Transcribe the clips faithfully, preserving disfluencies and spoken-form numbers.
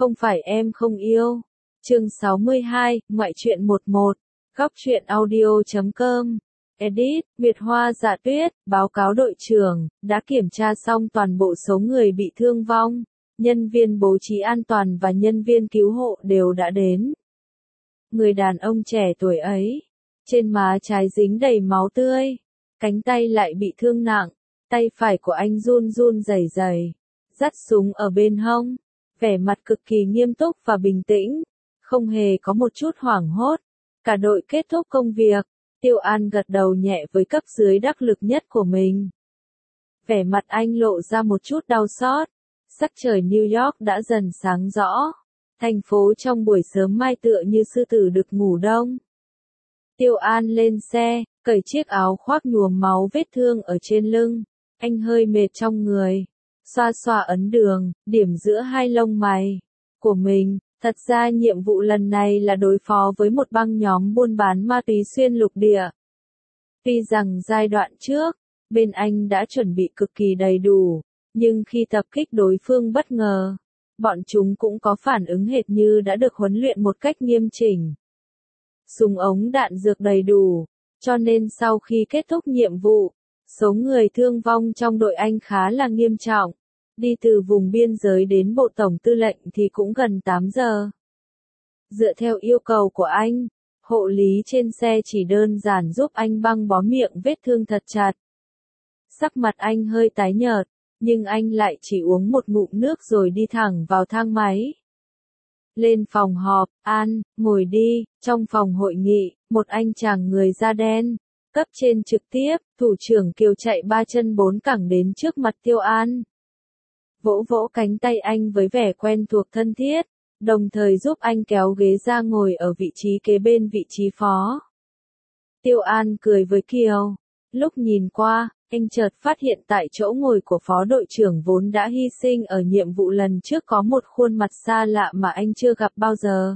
Không phải em không yêu. Chương sáu mươi hai, ngoại truyện mười một, góc truyện audio chấm com. Edit, Nguyệt Hoa Dạ Tuyết, báo cáo đội trưởng, đã kiểm tra xong toàn bộ số người bị thương vong. Nhân viên bố trí an toàn và nhân viên cứu hộ đều đã đến. Người đàn ông trẻ tuổi ấy, trên má trái dính đầy máu tươi, cánh tay lại bị thương nặng, tay phải của anh run run rẩy rẩy, dắt súng ở bên hông, vẻ mặt cực kỳ nghiêm túc và bình tĩnh, không hề có một chút hoảng hốt. Cả đội kết thúc công việc, Tiêu An gật đầu nhẹ với cấp dưới đắc lực nhất của mình. Vẻ mặt anh lộ ra một chút đau xót, sắc trời New York đã dần sáng rõ, thành phố trong buổi sớm mai tựa như sư tử được ngủ đông. Tiêu An lên xe, cởi chiếc áo khoác nhuốm máu vết thương ở trên lưng, anh hơi mệt trong người, xoa xoa ấn đường, điểm giữa hai lông mày của mình. Thật ra nhiệm vụ lần này là đối phó với một băng nhóm buôn bán ma túy xuyên lục địa. Tuy rằng giai đoạn trước, bên anh đã chuẩn bị cực kỳ đầy đủ, nhưng khi tập kích đối phương bất ngờ, bọn chúng cũng có phản ứng hệt như đã được huấn luyện một cách nghiêm chỉnh. Súng ống đạn dược đầy đủ, cho nên sau khi kết thúc nhiệm vụ, số người thương vong trong đội anh khá là nghiêm trọng. Đi từ vùng biên giới đến bộ tổng tư lệnh thì cũng gần tám giờ. Dựa theo yêu cầu của anh, hộ lý trên xe chỉ đơn giản giúp anh băng bó miệng vết thương thật chặt. Sắc mặt anh hơi tái nhợt, nhưng anh lại chỉ uống một ngụm nước rồi đi thẳng vào thang máy. Lên phòng họp, An, ngồi đi. Trong phòng hội nghị, một anh chàng người da đen, cấp trên trực tiếp, thủ trưởng Kiều chạy ba chân bốn cẳng đến trước mặt Tiêu An. Vỗ vỗ cánh tay anh với vẻ quen thuộc thân thiết, đồng thời giúp anh kéo ghế ra ngồi ở vị trí kế bên vị trí phó. Tiêu An cười với Kiều, lúc nhìn qua, anh chợt phát hiện tại chỗ ngồi của phó đội trưởng vốn đã hy sinh ở nhiệm vụ lần trước có một khuôn mặt xa lạ mà anh chưa gặp bao giờ.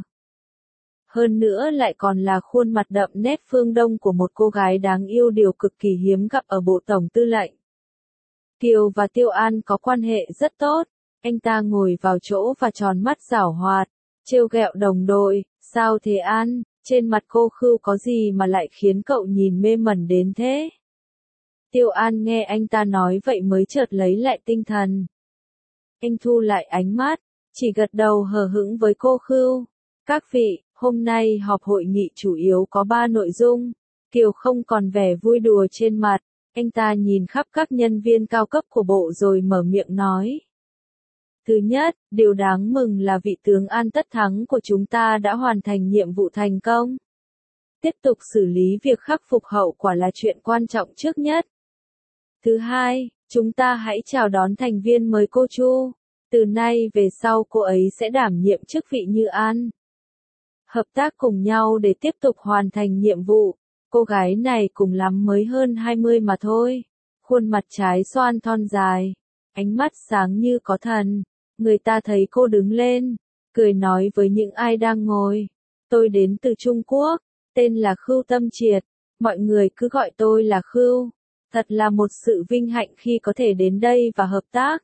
Hơn nữa lại còn là khuôn mặt đậm nét phương Đông của một cô gái đáng yêu điều cực kỳ hiếm gặp ở bộ tổng tư lệnh. Kiều và Tiêu An có quan hệ rất tốt, anh ta ngồi vào chỗ và tròn mắt giảo hoạt, trêu ghẹo đồng đội, sao thế An, trên mặt cô Khưu có gì mà lại khiến cậu nhìn mê mẩn đến thế? Tiêu An nghe anh ta nói vậy mới chợt lấy lại tinh thần. Anh thu lại ánh mắt, chỉ gật đầu hờ hững với cô Khưu. Các vị, hôm nay họp hội nghị chủ yếu có ba nội dung. Kiều không còn vẻ vui đùa trên mặt. Anh ta nhìn khắp các nhân viên cao cấp của bộ rồi mở miệng nói. Thứ nhất, điều đáng mừng là vị tướng An Tất Thắng của chúng ta đã hoàn thành nhiệm vụ thành công. Tiếp tục xử lý việc khắc phục hậu quả là chuyện quan trọng trước nhất. Thứ hai, chúng ta hãy chào đón thành viên mới cô Chu. Từ nay về sau cô ấy sẽ đảm nhiệm chức vị Như An. Hợp tác cùng nhau để tiếp tục hoàn thành nhiệm vụ. Cô gái này cùng lắm mới hơn hai mươi mà thôi. Khuôn mặt trái xoan thon dài, ánh mắt sáng như có thần. Người ta thấy cô đứng lên, cười nói với những ai đang ngồi. Tôi đến từ Trung Quốc, tên là Khưu Tâm Triệt. Mọi người cứ gọi tôi là Khưu. Thật là một sự vinh hạnh khi có thể đến đây và hợp tác.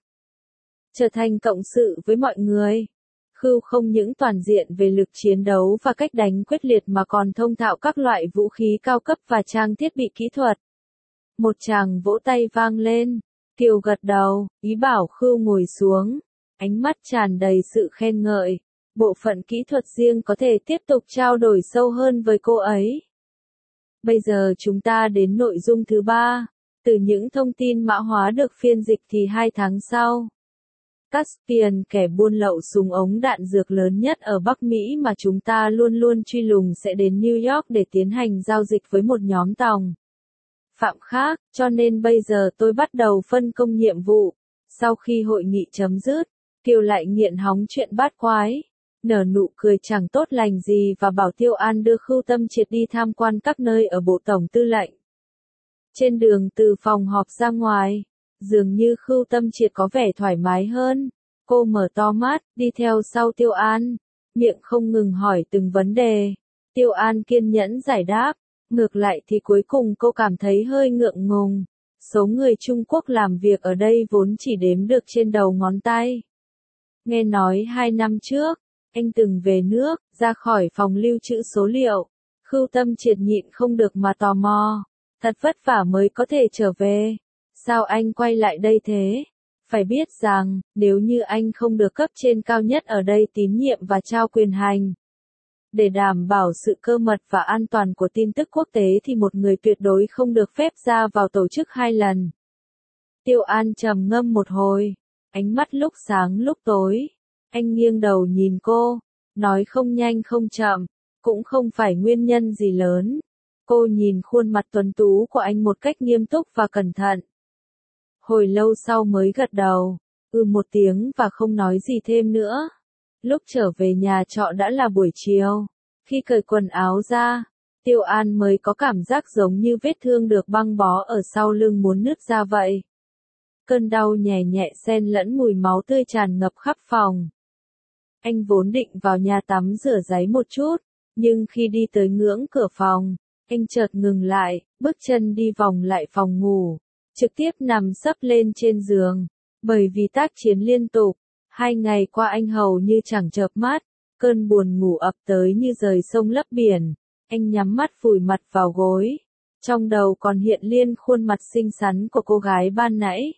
Trở thành cộng sự với mọi người. Khưu không những toàn diện về lực chiến đấu và cách đánh quyết liệt mà còn thông thạo các loại vũ khí cao cấp và trang thiết bị kỹ thuật. Một tràng vỗ tay vang lên, Kiều gật đầu, ý bảo Khưu ngồi xuống, ánh mắt tràn đầy sự khen ngợi. Bộ phận kỹ thuật riêng có thể tiếp tục trao đổi sâu hơn với cô ấy. Bây giờ chúng ta đến nội dung thứ ba, từ những thông tin mã hóa được phiên dịch thì hai tháng sau. Caspian, kẻ buôn lậu súng ống đạn dược lớn nhất ở Bắc Mỹ mà chúng ta luôn luôn truy lùng sẽ đến New York để tiến hành giao dịch với một nhóm tòng phạm khác, cho nên bây giờ tôi bắt đầu phân công nhiệm vụ. Sau khi hội nghị chấm dứt, Kiều lại nghiện hóng chuyện bát quái, nở nụ cười chẳng tốt lành gì và bảo Tiêu An đưa Khưu Tâm Triệt đi tham quan các nơi ở bộ tổng tư lệnh. Trên đường từ phòng họp ra ngoài, dường như Khưu Tâm Triệt có vẻ thoải mái hơn. Cô mở to mắt, đi theo sau Tiêu An, miệng không ngừng hỏi từng vấn đề. Tiêu An kiên nhẫn giải đáp, ngược lại thì cuối cùng cô cảm thấy hơi ngượng ngùng. Số người Trung Quốc làm việc ở đây vốn chỉ đếm được trên đầu ngón tay. Nghe nói hai năm trước, anh từng về nước, ra khỏi phòng lưu trữ số liệu. Khưu Tâm Triệt nhịn không được mà tò mò. Thật vất vả mới có thể trở về. Sao anh quay lại đây thế? Phải biết rằng, nếu như anh không được cấp trên cao nhất ở đây tín nhiệm và trao quyền hành, để đảm bảo sự cơ mật và an toàn của tin tức quốc tế thì một người tuyệt đối không được phép ra vào tổ chức hai lần. Tiêu An trầm ngâm một hồi, ánh mắt lúc sáng lúc tối. Anh nghiêng đầu nhìn cô, nói không nhanh không chậm, cũng không phải nguyên nhân gì lớn. Cô nhìn khuôn mặt tuấn tú của anh một cách nghiêm túc và cẩn thận. Hồi lâu sau mới gật đầu, ừ một tiếng và không nói gì thêm nữa. Lúc trở về nhà trọ đã là buổi chiều. Khi cởi quần áo ra, Tiêu An mới có cảm giác giống như vết thương được băng bó ở sau lưng muốn nứt ra vậy. Cơn đau nhẹ nhẹ xen lẫn mùi máu tươi tràn ngập khắp phòng. Anh vốn định vào nhà tắm rửa ráy một chút, nhưng khi đi tới ngưỡng cửa phòng, anh chợt ngừng lại, bước chân đi vòng lại phòng ngủ, trực tiếp nằm sấp lên trên giường. Bởi vì tác chiến liên tục, hai ngày qua anh hầu như chẳng chợp mắt, cơn buồn ngủ ập tới như rời sông lấp biển. Anh nhắm mắt vùi mặt vào gối, trong đầu còn hiện lên khuôn mặt xinh xắn của cô gái ban nãy.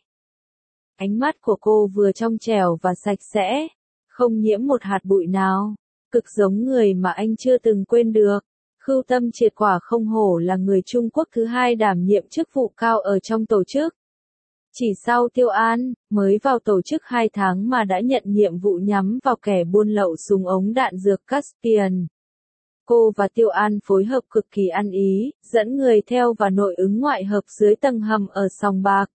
Ánh mắt của cô vừa trong trẻo và sạch sẽ, không nhiễm một hạt bụi nào, cực giống người mà anh chưa từng quên được. Khưu Tâm Triệt quả không hổ là người Trung Quốc thứ hai đảm nhiệm chức vụ cao ở trong tổ chức. Chỉ sau Tiêu An, mới vào tổ chức hai tháng mà đã nhận nhiệm vụ nhắm vào kẻ buôn lậu súng ống đạn dược Caspian. Cô và Tiêu An phối hợp cực kỳ ăn ý, dẫn người theo và nội ứng ngoại hợp dưới tầng hầm ở sòng bạc.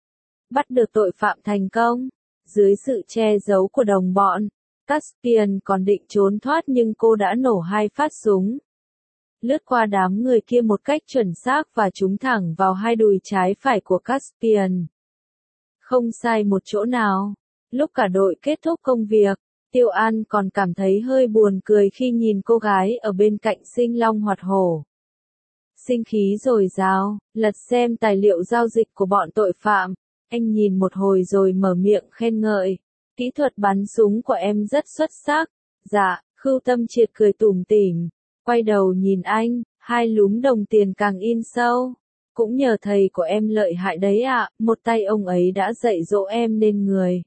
Bắt được tội phạm thành công. Dưới sự che giấu của đồng bọn, Caspian còn định trốn thoát nhưng cô đã nổ hai phát súng. Lướt qua đám người kia một cách chuẩn xác và trúng thẳng vào hai đùi trái phải của Caspian. Không sai một chỗ nào. Lúc cả đội kết thúc công việc, Tiêu An còn cảm thấy hơi buồn cười khi nhìn cô gái ở bên cạnh sinh long hoạt hổ. Sinh khí dồi dào, lật xem tài liệu giao dịch của bọn tội phạm, anh nhìn một hồi rồi mở miệng khen ngợi. Kỹ thuật bắn súng của em rất xuất sắc. Dạ, Khưu Tâm Triệt cười tủm tỉm, quay đầu nhìn anh, hai lúm đồng tiền càng in sâu. Cũng nhờ thầy của em lợi hại đấy ạ, một tay ông ấy đã dạy dỗ em nên người.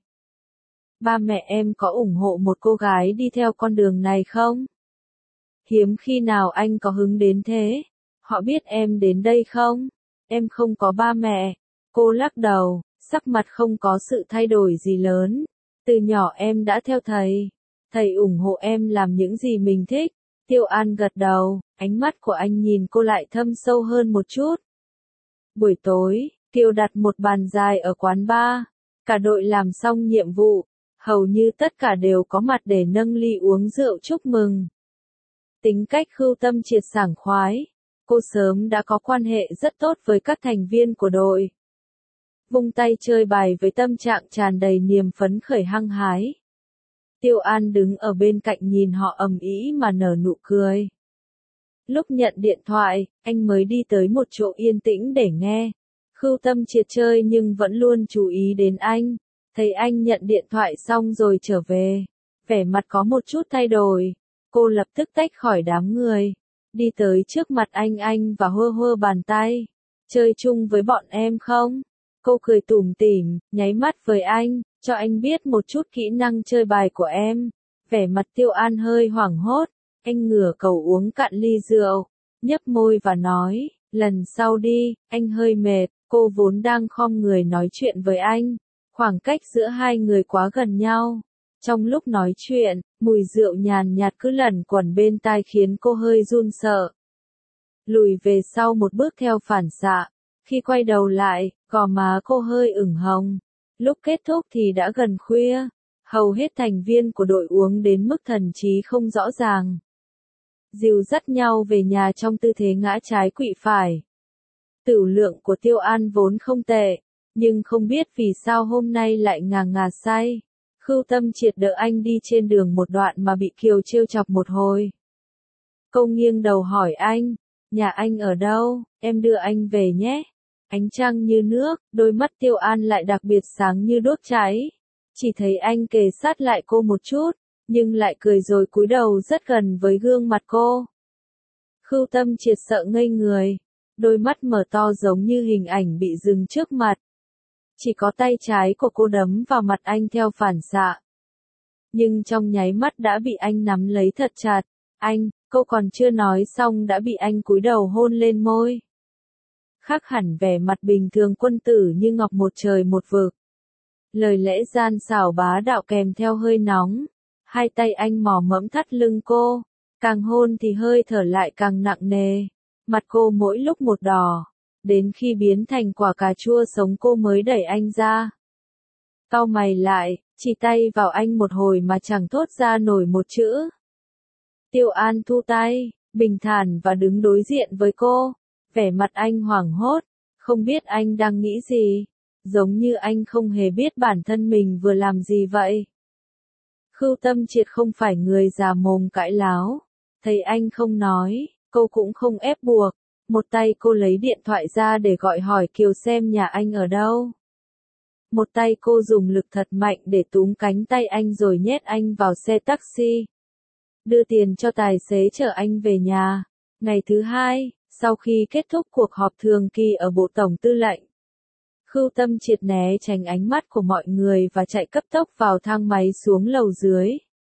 Ba mẹ em có ủng hộ một cô gái đi theo con đường này không? Hiếm khi nào anh có hứng đến thế. Họ biết em đến đây không? Em không có ba mẹ. Cô lắc đầu, sắc mặt không có sự thay đổi gì lớn. Từ nhỏ em đã theo thầy. Thầy ủng hộ em làm những gì mình thích. Tiêu An gật đầu, ánh mắt của anh nhìn cô lại thâm sâu hơn một chút. Buổi tối, Tiêu đặt một bàn dài ở quán bar. Cả đội làm xong nhiệm vụ, hầu như tất cả đều có mặt để nâng ly uống rượu chúc mừng. Tính cách Khưu Tâm Triệt sảng khoái. Cô sớm đã có quan hệ rất tốt với các thành viên của đội. Vung tay chơi bài với tâm trạng tràn đầy niềm phấn khởi hăng hái. Tiêu An đứng ở bên cạnh nhìn họ ầm ĩ mà nở nụ cười. Lúc nhận điện thoại, anh mới đi tới một chỗ yên tĩnh để nghe. Khưu Tâm Triệt chơi nhưng vẫn luôn chú ý đến anh. Thấy anh nhận điện thoại xong rồi trở về. Vẻ mặt có một chút thay đổi. Cô lập tức tách khỏi đám người. Đi tới trước mặt anh anh và hơ hơ bàn tay. Chơi chung với bọn em không? Cô cười tủm tỉm, nháy mắt với anh, cho anh biết một chút kỹ năng chơi bài của em. Vẻ mặt Tiêu An hơi hoảng hốt. Anh ngửa cầu uống cạn ly rượu, nhấp môi và nói, lần sau đi, anh hơi mệt. Cô vốn đang khom người nói chuyện với anh. Khoảng cách giữa hai người quá gần nhau. Trong lúc nói chuyện, mùi rượu nhàn nhạt cứ lẩn quẩn bên tai khiến cô hơi run sợ. Lùi về sau một bước theo phản xạ. Khi quay đầu lại, gò má cô hơi ửng hồng. Lúc kết thúc thì đã gần khuya. Hầu hết thành viên của đội uống đến mức thần trí không rõ ràng. Dìu dắt nhau về nhà trong tư thế ngã trái quỵ phải. Tửu lượng của Tiêu An vốn không tệ, nhưng không biết vì sao hôm nay lại ngà ngà say. Khưu Tâm Triệt đỡ anh đi trên đường một đoạn mà bị Kiều trêu chọc một hồi. Cô nghiêng đầu hỏi anh, nhà anh ở đâu, em đưa anh về nhé. Ánh trăng như nước, đôi mắt Tiêu An lại đặc biệt sáng như đuốc cháy. Chỉ thấy anh kề sát lại cô một chút, nhưng lại cười rồi cúi đầu rất gần với gương mặt cô. Khưu Tâm Triệt sợ ngây người, đôi mắt mở to giống như hình ảnh bị dừng trước mặt. Chỉ có tay trái của cô đấm vào mặt anh theo phản xạ. Nhưng trong nháy mắt đã bị anh nắm lấy thật chặt. Anh, cô còn chưa nói xong đã bị anh cúi đầu hôn lên môi. Khác hẳn vẻ mặt bình thường quân tử như ngọc một trời một vực. Lời lẽ gian xảo bá đạo kèm theo hơi nóng. Hai tay anh mò mẫm thắt lưng cô. Càng hôn thì hơi thở lại càng nặng nề. Mặt cô mỗi lúc một đỏ. Đến khi biến thành quả cà chua sống cô mới đẩy anh ra. Cau mày lại, chỉ tay vào anh một hồi mà chẳng thốt ra nổi một chữ. Tiêu An thu tay, bình thản và đứng đối diện với cô. Vẻ mặt anh hoảng hốt, không biết anh đang nghĩ gì. Giống như anh không hề biết bản thân mình vừa làm gì vậy. Khưu Tâm Triệt không phải người già mồm cãi láo. Thấy anh không nói, cô cũng không ép buộc. Một tay cô lấy điện thoại ra để gọi hỏi Kiều xem nhà anh ở đâu. Một tay cô dùng lực thật mạnh để túm cánh tay anh rồi nhét anh vào xe taxi. Đưa tiền cho tài xế chở anh về nhà. Ngày thứ hai, sau khi kết thúc cuộc họp thường kỳ ở Bộ Tổng Tư lệnh, Khưu Tâm Triệt né tránh ánh mắt của mọi người và chạy cấp tốc vào thang máy xuống lầu dưới.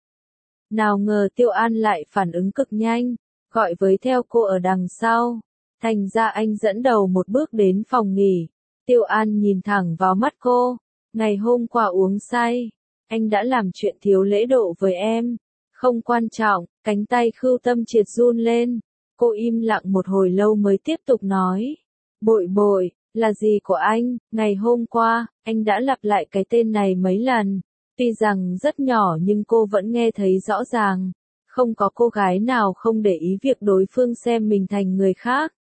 Nào ngờ Tiêu An lại phản ứng cực nhanh, gọi với theo cô ở đằng sau. Thành ra anh dẫn đầu một bước đến phòng nghỉ. Tiêu An nhìn thẳng vào mắt cô. Ngày hôm qua uống say, anh đã làm chuyện thiếu lễ độ với em. Không quan trọng, cánh tay Khưu Tâm Triệt run lên. Cô im lặng một hồi lâu mới tiếp tục nói. Bội bội, là gì của anh? Ngày hôm qua, anh đã lặp lại cái tên này mấy lần. Tuy rằng rất nhỏ nhưng cô vẫn nghe thấy rõ ràng. Không có cô gái nào không để ý việc đối phương xem mình thành người khác.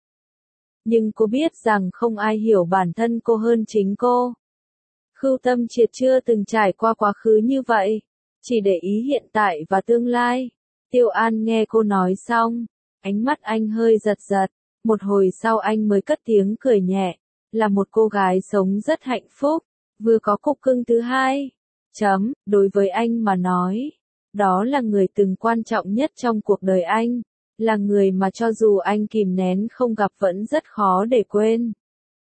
Nhưng cô biết rằng không ai hiểu bản thân cô hơn chính cô. Khưu Tâm Triệt chưa từng trải qua quá khứ như vậy, chỉ để ý hiện tại và tương lai. Tiêu An nghe cô nói xong, ánh mắt anh hơi giật giật, một hồi sau anh mới cất tiếng cười nhẹ, là một cô gái sống rất hạnh phúc, vừa có cục cưng thứ hai. Chấm, đối với anh mà nói, đó là người từng quan trọng nhất trong cuộc đời anh. Là người mà cho dù anh kìm nén không gặp vẫn rất khó để quên.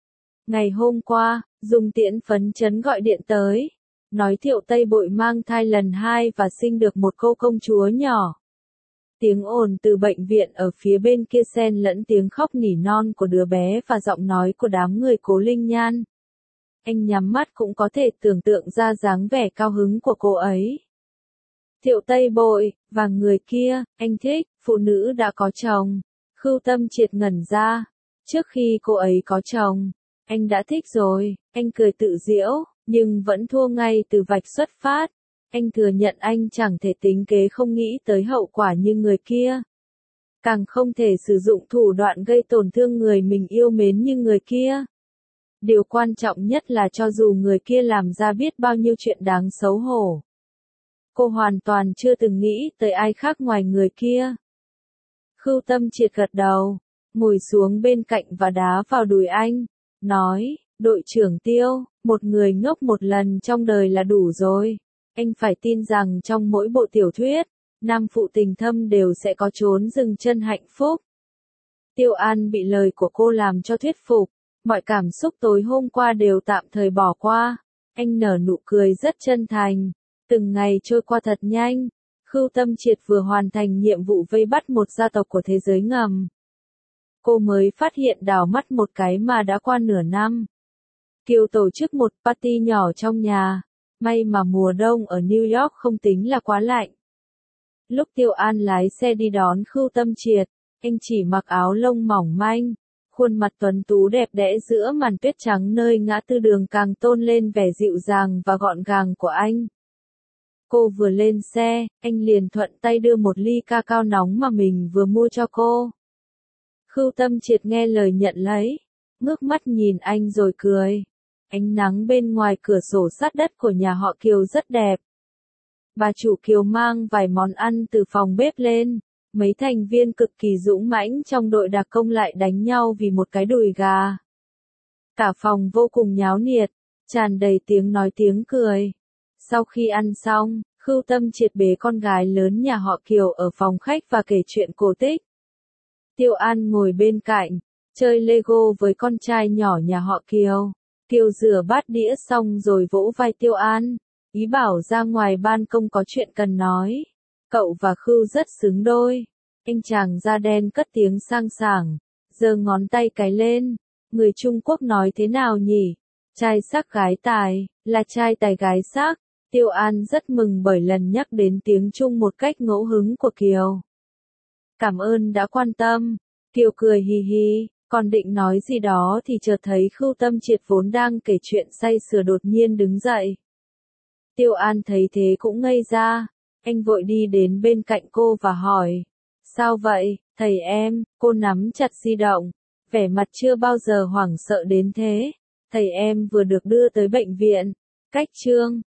Ngày hôm qua, Dung Tiễn phấn chấn gọi điện tới. Nói Thiệu Tây Bội mang thai lần hai và sinh được một cô công chúa nhỏ. Tiếng ồn từ bệnh viện ở phía bên kia xen lẫn tiếng khóc nỉ non của đứa bé và giọng nói của đám người Cố Linh Nhan. Anh nhắm mắt cũng có thể tưởng tượng ra dáng vẻ cao hứng của cô ấy. Thiệu Tây Bội, và người kia, anh thích, phụ nữ đã có chồng. Khưu Tâm Triệt ngẩn ra. Trước khi cô ấy có chồng, anh đã thích rồi, anh cười tự giễu, nhưng vẫn thua ngay từ vạch xuất phát. Anh thừa nhận anh chẳng thể tính kế không nghĩ tới hậu quả như người kia. Càng không thể sử dụng thủ đoạn gây tổn thương người mình yêu mến như người kia. Điều quan trọng nhất là cho dù người kia làm ra biết bao nhiêu chuyện đáng xấu hổ, cô hoàn toàn chưa từng nghĩ tới ai khác ngoài người kia. Khưu Tâm Triệt gật đầu, ngồi xuống bên cạnh và đá vào đùi anh, nói, đội trưởng Tiêu, một người ngốc một lần trong đời là đủ rồi. Anh phải tin rằng trong mỗi bộ tiểu thuyết, nam phụ tình thâm đều sẽ có chốn dừng chân hạnh phúc. Tiêu An bị lời của cô làm cho thuyết phục, mọi cảm xúc tối hôm qua đều tạm thời bỏ qua. Anh nở nụ cười rất chân thành. Từng ngày trôi qua thật nhanh, Khưu Tâm Triệt vừa hoàn thành nhiệm vụ vây bắt một gia tộc của thế giới ngầm. Cô mới phát hiện đảo mắt một cái mà đã qua nửa năm. Kiều tổ chức một party nhỏ trong nhà, may mà mùa đông ở New York không tính là quá lạnh. Lúc Tiêu An lái xe đi đón Khưu Tâm Triệt, anh chỉ mặc áo lông mỏng manh, khuôn mặt tuấn tú đẹp đẽ giữa màn tuyết trắng nơi ngã tư đường càng tôn lên vẻ dịu dàng và gọn gàng của anh. Cô vừa lên xe, anh liền thuận tay đưa một ly ca cao nóng mà mình vừa mua cho cô. Khưu Tâm Triệt nghe lời nhận lấy, ngước mắt nhìn anh rồi cười. Ánh nắng bên ngoài cửa sổ sát đất của nhà họ Kiều rất đẹp. Bà chủ Kiều mang vài món ăn từ phòng bếp lên, mấy thành viên cực kỳ dũng mãnh trong đội đặc công lại đánh nhau vì một cái đùi gà. Cả phòng vô cùng nháo nhiệt, tràn đầy tiếng nói tiếng cười. Sau khi ăn xong, Khưu Tâm Triệt bế con gái lớn nhà họ Kiều ở phòng khách và kể chuyện cổ tích. Tiêu An ngồi bên cạnh, chơi Lego với con trai nhỏ nhà họ Kiều. Kiều rửa bát đĩa xong rồi vỗ vai Tiêu An, ý bảo ra ngoài ban công có chuyện cần nói. Cậu và Khưu rất xứng đôi. Anh chàng da đen cất tiếng sang sảng, giơ ngón tay cái lên. Người Trung Quốc nói thế nào nhỉ? Trai sắc gái tài, là trai tài gái sắc. Tiêu An rất mừng bởi lần nhắc đến tiếng Trung một cách ngẫu hứng của Kiều. Cảm ơn đã quan tâm. Kiều cười hì hì, còn định nói gì đó thì chợt thấy Khưu Tâm Triệt vốn đang kể chuyện say sưa đột nhiên đứng dậy. Tiêu An thấy thế cũng ngây ra, anh vội đi đến bên cạnh cô và hỏi. Sao vậy, thầy em? Cô nắm chặt di động, vẻ mặt chưa bao giờ hoảng sợ đến thế. Thầy em vừa được đưa tới bệnh viện. Cách chương